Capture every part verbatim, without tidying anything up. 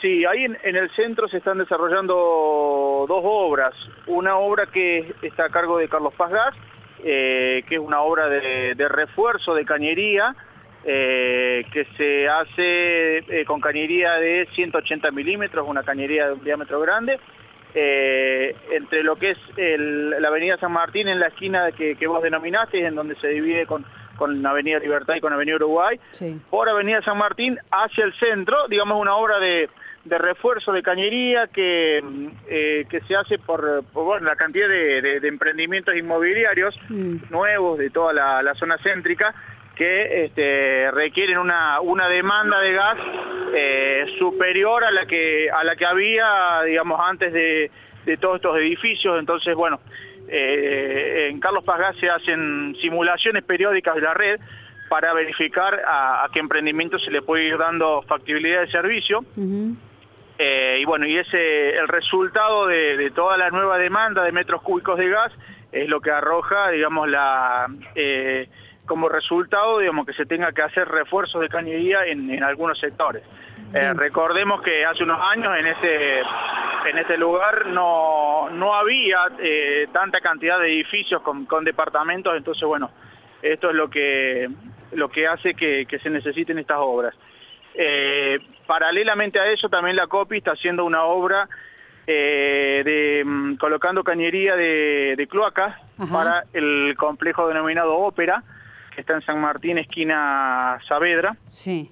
Sí, ahí en, en el centro se están desarrollando dos obras. Una obra que está a cargo de Carlos Paz Gas, eh, que es una obra de, de refuerzo de cañería, eh, que se hace eh, con cañería de ciento ochenta milímetros, una cañería de un diámetro grande, eh, entre lo que es el, la avenida San Martín, en la esquina que, que vos denominaste, en donde se divide con, con Avenida Libertad y con Avenida Uruguay, sí. Por Avenida San Martín hacia el centro, digamos una obra de, de refuerzo de cañería que, eh, que se hace por, por bueno, la cantidad de, de, de emprendimientos inmobiliarios mm. nuevos de toda la, la zona céntrica, que este, requieren una, una demanda de gas eh, superior a la que a la que había, digamos, antes de, de todos estos edificios. Entonces, bueno, eh, en Carlos Paz Gas se hacen simulaciones periódicas de la red para verificar a, a qué emprendimiento se le puede ir dando factibilidad de servicio. Uh-huh. eh, y bueno, y ese el resultado de, de toda la nueva demanda de metros cúbicos de gas es lo que arroja, digamos, la... Eh, como resultado, digamos, que se tenga que hacer refuerzos de cañería en, en algunos sectores. Eh, recordemos que hace unos años en ese, en ese lugar no, no había eh, tanta cantidad de edificios con, con departamentos, entonces, bueno, esto es lo que, lo que hace que, que se necesiten estas obras. Eh, paralelamente a eso, también la COPI está haciendo una obra eh, de mm, colocando cañería de, de cloacas para el complejo denominado Ópera, que está en San Martín, esquina Saavedra. Sí.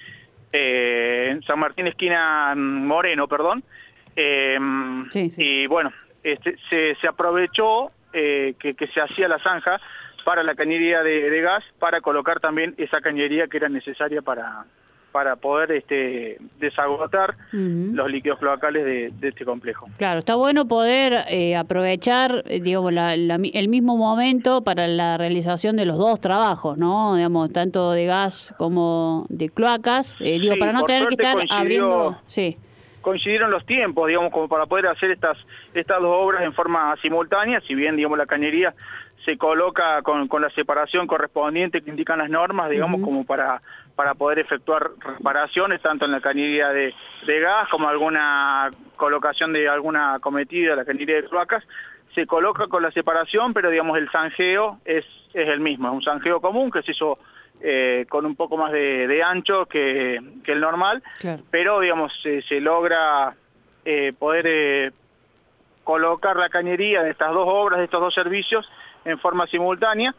Eh, en San Martín, esquina Moreno, perdón. Eh, sí, sí. Y bueno, este, se, se aprovechó eh, que, que se hacía la zanja para la cañería de, de gas, para colocar también esa cañería que era necesaria para, para poder este, desagotar uh-huh. los líquidos cloacales de, de este complejo. Claro, está bueno poder eh, aprovechar, eh, digamos, la, la, el mismo momento para la realización de los dos trabajos, ¿no? Digamos, tanto de gas como de cloacas, eh, digo, sí, para no tener que estar abriendo... Sí. Coincidieron los tiempos, digamos, como para poder hacer estas, estas dos obras en forma simultánea, si bien, digamos, la cañería se coloca con, con la separación correspondiente que indican las normas, digamos, uh-huh. como para, para poder efectuar reparaciones, tanto en la cañería de, de gas como alguna colocación de alguna acometida, la cañería de cloacas, se coloca con la separación, pero, digamos, el zanjeo es, es el mismo, es un zanjeo común que se hizo eh, con un poco más de, de ancho que, que el normal, claro. pero, digamos, se, se logra eh, poder eh, colocar la cañería de estas dos obras, de estos dos servicios, en forma simultánea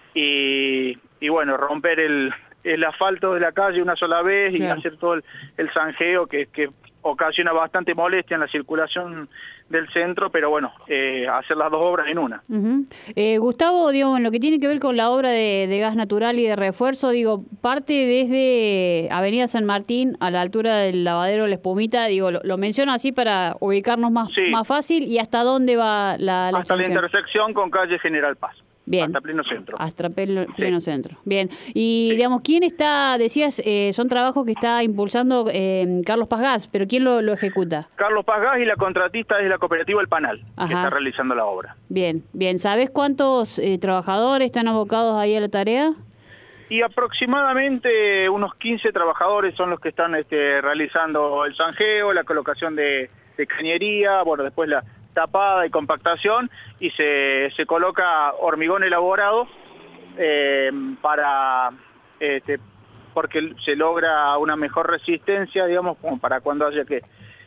y, y bueno, romper el, el asfalto de la calle una sola vez y claro. hacer todo el, el zanjeo que, que ocasiona bastante molestia en la circulación del centro, pero bueno, eh, hacer las dos obras en una. Uh-huh. eh, Gustavo, digo, en lo que tiene que ver con la obra de, de gas natural y de refuerzo, digo, parte desde Avenida San Martín a la altura del lavadero La Espumita, digo, lo, lo menciono así para ubicarnos más, sí. más fácil, ¿y hasta dónde va la, la Hasta extensión? La intersección con calle General Paz. Bien. Hasta pleno centro. Hasta pleno, pleno sí. centro. Bien. Y, sí. digamos, ¿quién está, decías, eh, son trabajos que está impulsando eh, Carlos Paz Gas, pero ¿quién lo, lo ejecuta? Carlos Paz Gas y la contratista es la cooperativa El Panal, Ajá. que está realizando la obra. Bien, bien. ¿Sabés cuántos eh, trabajadores están abocados ahí a la tarea? Y aproximadamente unos quince trabajadores son los que están este, realizando el zanjeo, la colocación de, de cañería, bueno, después la tapada y compactación, y se, se coloca hormigón elaborado eh, para este, porque se logra una mejor resistencia, digamos, como para cuando haya que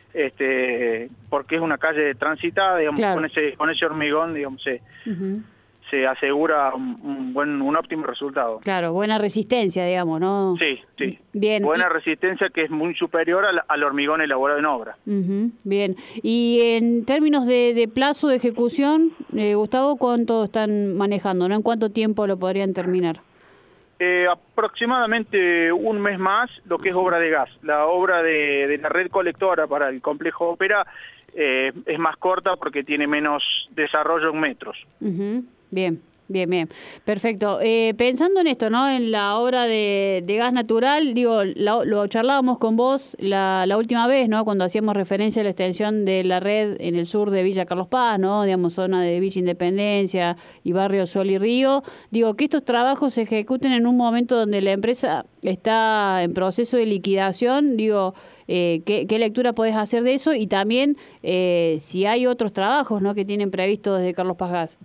este porque es una calle transitada, digamos, claro. con ese con ese hormigón, digamos, se, uh-huh. se asegura un, un buen un óptimo resultado. Claro, buena resistencia, digamos, ¿no? Sí, sí. Bien. Buena y... resistencia que es muy superior al, al hormigón elaborado en obra. Uh-huh. Bien. Y en términos de, de plazo de ejecución, eh, Gustavo, ¿cuánto están manejando, no? ¿En cuánto tiempo lo podrían terminar? Eh, aproximadamente un mes más, lo que es obra de gas. La obra de, de la red colectora para el complejo Ópera eh, es más corta porque tiene menos desarrollo en metros. Uh-huh. Bien. Bien, bien, perfecto. Eh, pensando en esto, ¿no? En la obra de, de gas natural, digo, la, lo charlábamos con vos la, la última vez, ¿no? Cuando hacíamos referencia a la extensión de la red en el sur de Villa Carlos Paz, ¿no? Digamos, zona de Villa Independencia y barrio Sol y Río. Digo, que estos trabajos se ejecuten en un momento donde la empresa está en proceso de liquidación, digo, eh, ¿qué, ¿qué lectura podés hacer de eso? Y también eh, si hay otros trabajos, ¿no?, que tienen previsto desde Carlos Paz Gas.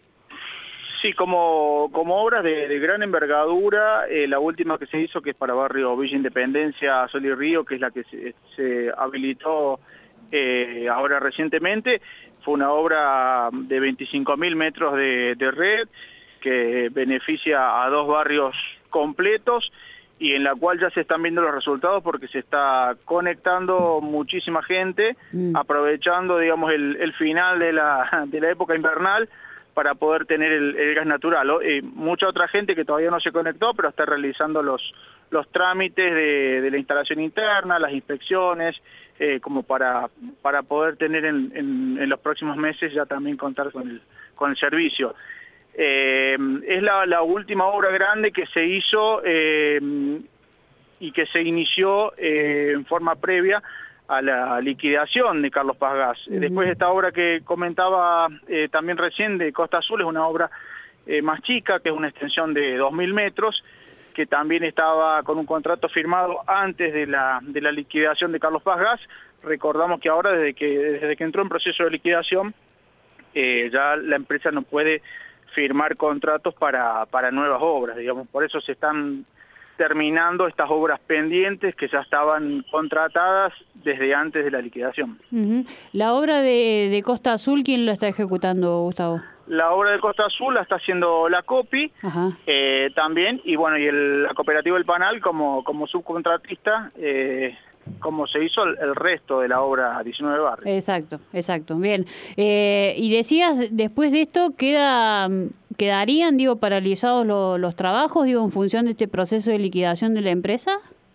Sí, como, como obras de, de gran envergadura, eh, la última que se hizo, que es para barrio Villa Independencia, Sol y Río, que es la que se, se habilitó eh, ahora recientemente, fue una obra de veinticinco mil metros de, de red, que beneficia a dos barrios completos y en la cual ya se están viendo los resultados porque se está conectando muchísima gente, mm. aprovechando, digamos, el, el final de la, de la época invernal para poder tener el, el gas natural. Eh, mucha otra gente que todavía no se conectó, pero está realizando los, los trámites de, de la instalación interna, las inspecciones, eh, como para, para poder tener en, en, en los próximos meses ya también contar con el, con el servicio. Eh, es la, la última obra grande que se hizo eh, y que se inició eh, en forma previa a la liquidación de Carlos Paz Gas. Uh-huh. Después esta obra que comentaba eh, también recién de Costa Azul es una obra eh, más chica, que es una extensión de dos mil metros, que también estaba con un contrato firmado antes de la, de la liquidación de Carlos Paz Gas. Recordamos que ahora, desde que, desde que entró en proceso de liquidación, eh, ya la empresa no puede firmar contratos para, para nuevas obras, digamos. Por eso se están terminando estas obras pendientes que ya estaban contratadas desde antes de la liquidación. Uh-huh. La obra de, de Costa Azul, ¿quién lo está ejecutando, Gustavo? La obra de Costa Azul la está haciendo la COPI eh, también, y bueno, y el, la cooperativa El Panal como, como subcontratista, eh, como se hizo el, el resto de la obra diecinueve Barrios. Exacto, exacto, bien. Eh, y decías, después de esto, queda quedarían, digo, paralizados lo, los trabajos, digo, en función de este proceso de liquidación de la empresa.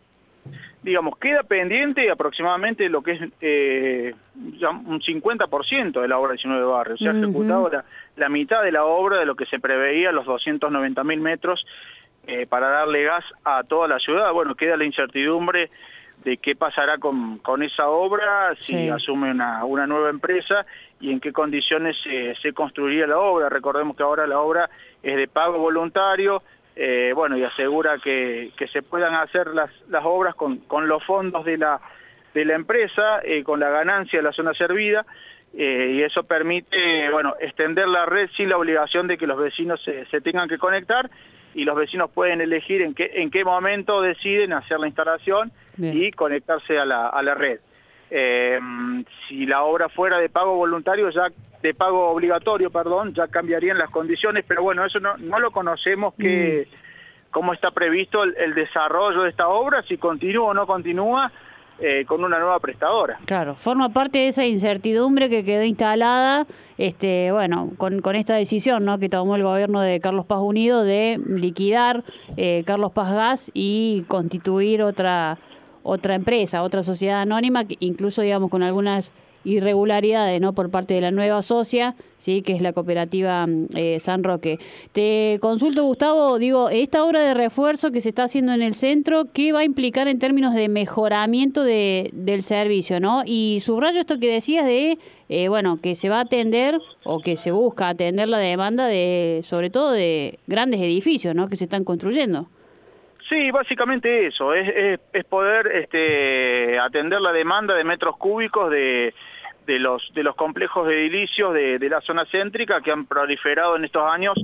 Digamos, queda pendiente aproximadamente lo que es eh, ya un cincuenta por ciento de la obra diecinueve Barrios. Se ha ejecutado uh-huh. la, la mitad de la obra de lo que se preveía, los doscientos noventa mil metros, eh, para darle gas a toda la ciudad. Bueno, queda la incertidumbre de qué pasará con, con esa obra, si sí. asume una, una nueva empresa y en qué condiciones se, se construiría la obra. Recordemos que ahora la obra es de pago voluntario, eh, bueno, y asegura que, que se puedan hacer las, las obras con, con los fondos de la, de la empresa, eh, con la ganancia de la zona servida, eh, y eso permite, bueno, extender la red sin la obligación de que los vecinos se, se tengan que conectar, y los vecinos pueden elegir en qué, en qué momento deciden hacer la instalación. Bien. Y conectarse a la, a la red. Eh, si la obra fuera de pago voluntario, ya de pago obligatorio, perdón, ya cambiarían las condiciones, pero bueno, eso no, no lo conocemos, que mm. cómo está previsto el, el desarrollo de esta obra, si continúa o no continúa eh, con una nueva prestadora. Claro, forma parte de esa incertidumbre que quedó instalada, este, bueno, con, con esta decisión, ¿no?, que tomó el gobierno de Carlos Paz Unido de liquidar eh, Carlos Paz Gas y constituir otra otra empresa, otra sociedad anónima, incluso, digamos, con algunas irregularidades, ¿no?, por parte de la nueva socia, sí, que es la cooperativa eh, San Roque. Te consulto, Gustavo, digo, esta obra de refuerzo que se está haciendo en el centro, ¿qué va a implicar en términos de mejoramiento de, del servicio, ¿no? Y subrayo esto que decías de, eh, bueno, que se va a atender, o que se busca atender la demanda de, sobre todo de grandes edificios, ¿no?, que se están construyendo. Sí, básicamente eso, es, es, es poder este, atender la demanda de metros cúbicos de, de, los, de los complejos edilicios de, de la zona céntrica que han proliferado en estos años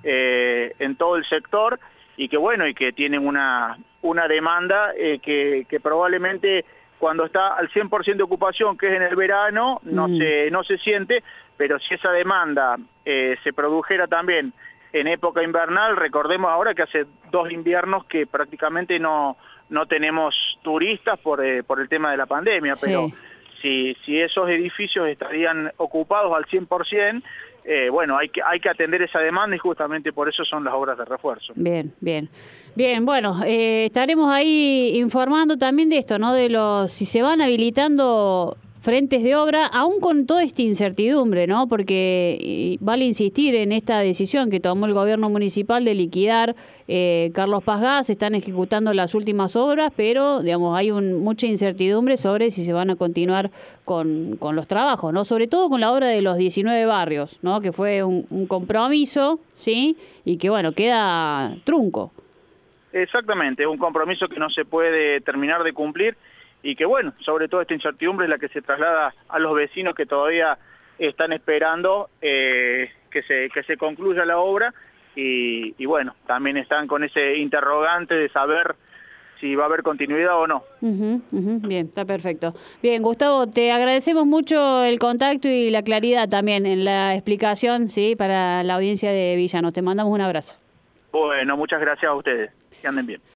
eh, en todo el sector, y que bueno, y que tienen una, una demanda eh, que, que probablemente cuando está al cien por ciento de ocupación, que es en el verano, no, mm. se, no se siente, pero si esa demanda eh, se produjera también en época invernal, recordemos ahora que hace dos inviernos que prácticamente no, no tenemos turistas por, eh, por el tema de la pandemia, pero sí. si, si esos edificios estarían ocupados al cien por ciento, eh, bueno, hay que, hay que atender esa demanda y justamente por eso son las obras de refuerzo. Bien, bien. Bien, bueno, eh, estaremos ahí informando también de esto, ¿no?, de los, si se van habilitando frentes de obra, aún con toda esta incertidumbre, ¿no?, porque vale insistir en esta decisión que tomó el gobierno municipal de liquidar eh, Carlos Paz Gas. Están ejecutando las últimas obras, pero, digamos, hay un, mucha incertidumbre sobre si se van a continuar con, con los trabajos, ¿no?, sobre todo con la obra de los diecinueve barrios, ¿no?, que fue un, un compromiso, ¿sí?, y que, bueno, queda trunco. Exactamente, es un compromiso que no se puede terminar de cumplir, y que bueno, sobre todo esta incertidumbre es la que se traslada a los vecinos que todavía están esperando eh, que, se, que se concluya la obra y, y bueno, también están con ese interrogante de saber si va a haber continuidad o no. Uh-huh, uh-huh. Bien, está perfecto. Bien, Gustavo, te agradecemos mucho el contacto y la claridad también en la explicación, sí, para la audiencia de Villanos. Te mandamos un abrazo. Bueno, muchas gracias a ustedes. Que anden bien.